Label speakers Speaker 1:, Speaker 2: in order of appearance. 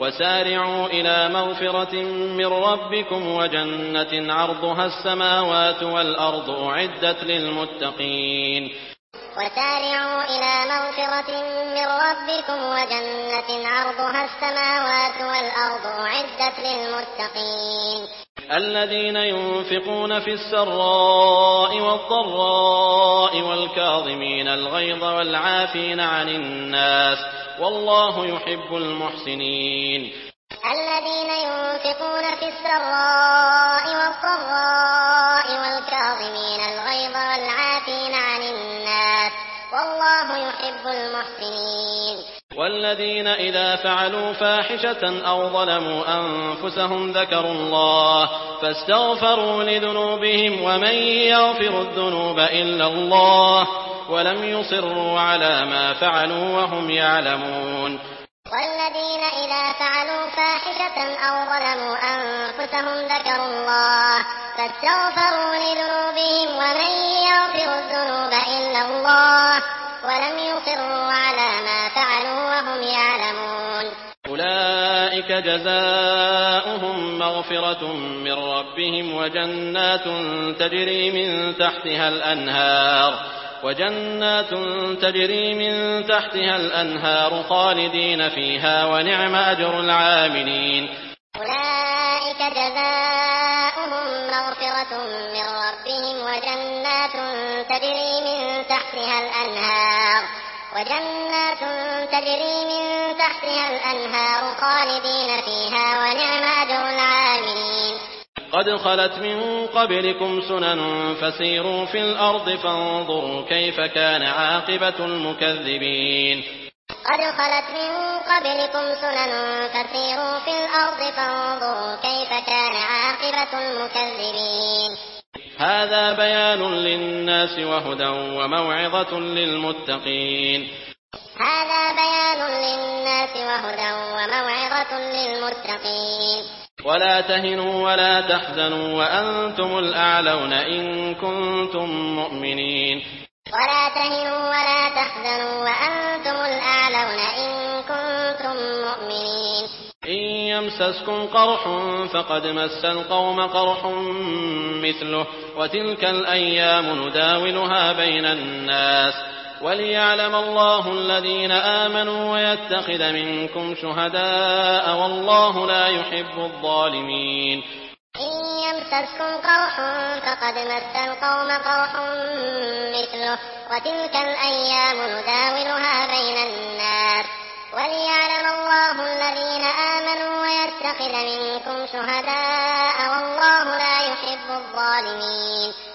Speaker 1: وسارعوا إلى مغفرة من ربكم وجنة عرضها السماوات والأرض أعدت للمتقين.
Speaker 2: وسارعوا إلى مغفرة من ربكم وجنة عرضها السماوات والأرض أعدت للمتقين.
Speaker 1: الذين ينفقون في السراء والضراء والكاظمين الغيظ والعافين عن الناس والله يحب المحسنين.
Speaker 2: الذين ينفقون في السراء والضراء والكاظمين الغيظ والعافين عن الناس والله يحب المحسنين.
Speaker 1: والذين إذا فعلوا فاحشة أو ظلموا أنفسهم ذكروا الله فاستغفروا لذنوبهم ومن يغفر الذنوب إلا الله ولم يصروا على ما فعلوا وهم يعلمون.
Speaker 2: والذين إذا فعلوا فاحشة أو ظلموا أنفسهم ذكروا الله فاستغفروا لذنوبهم ومن يغفر الذنوب إلا الله ولم يصروا على ما فعلوا وهم يعلمون.
Speaker 1: أولئك جزاؤهم مغفرة من ربهم وجنات تجري من تحتها الأنهار خالدين فيها ونعم أجر العاملين.
Speaker 2: أولئك جزاؤهم مغفرة من ربهم وجنات تجري من تحتها الأنهار خالدين فيها ونعم أجر العاملين.
Speaker 1: قد خلت من قبلكم سنن فسيروا في الأرض فانظروا كيف كان عاقبة المكذبين.
Speaker 2: قد خلت من قبلكم سنن فسيروا في الأرض فانظروا كيف كان عاقبة المكذبين.
Speaker 1: هذا بيان للناس وهدى وموعظة للمتقين.
Speaker 2: هذا بيان للناس وهدى وموعظة للمتقين.
Speaker 1: ولا تهنوا ولا تحزنوا وأنتم الأعلون إن كنتم مؤمنين.
Speaker 2: ولا تهنوا ولا تحزنوا وأنتم الأعلون إن كنتم مؤمنين.
Speaker 1: إن يمسسكم قرح فقد مس القوم قرح مثله وتلك الأيام نداولها بين الناس وليعلم الله الذين آمنوا ويتخذ منكم شهداء والله لا يحب الظالمين.
Speaker 2: إن يمسسكم قرح فقد مس القوم قرح مثله وتلك الأيام نداولها بين الناس وليعلم الله الذين آمنوا ويتخذ منكم شهداء والله لا يحب الظالمين.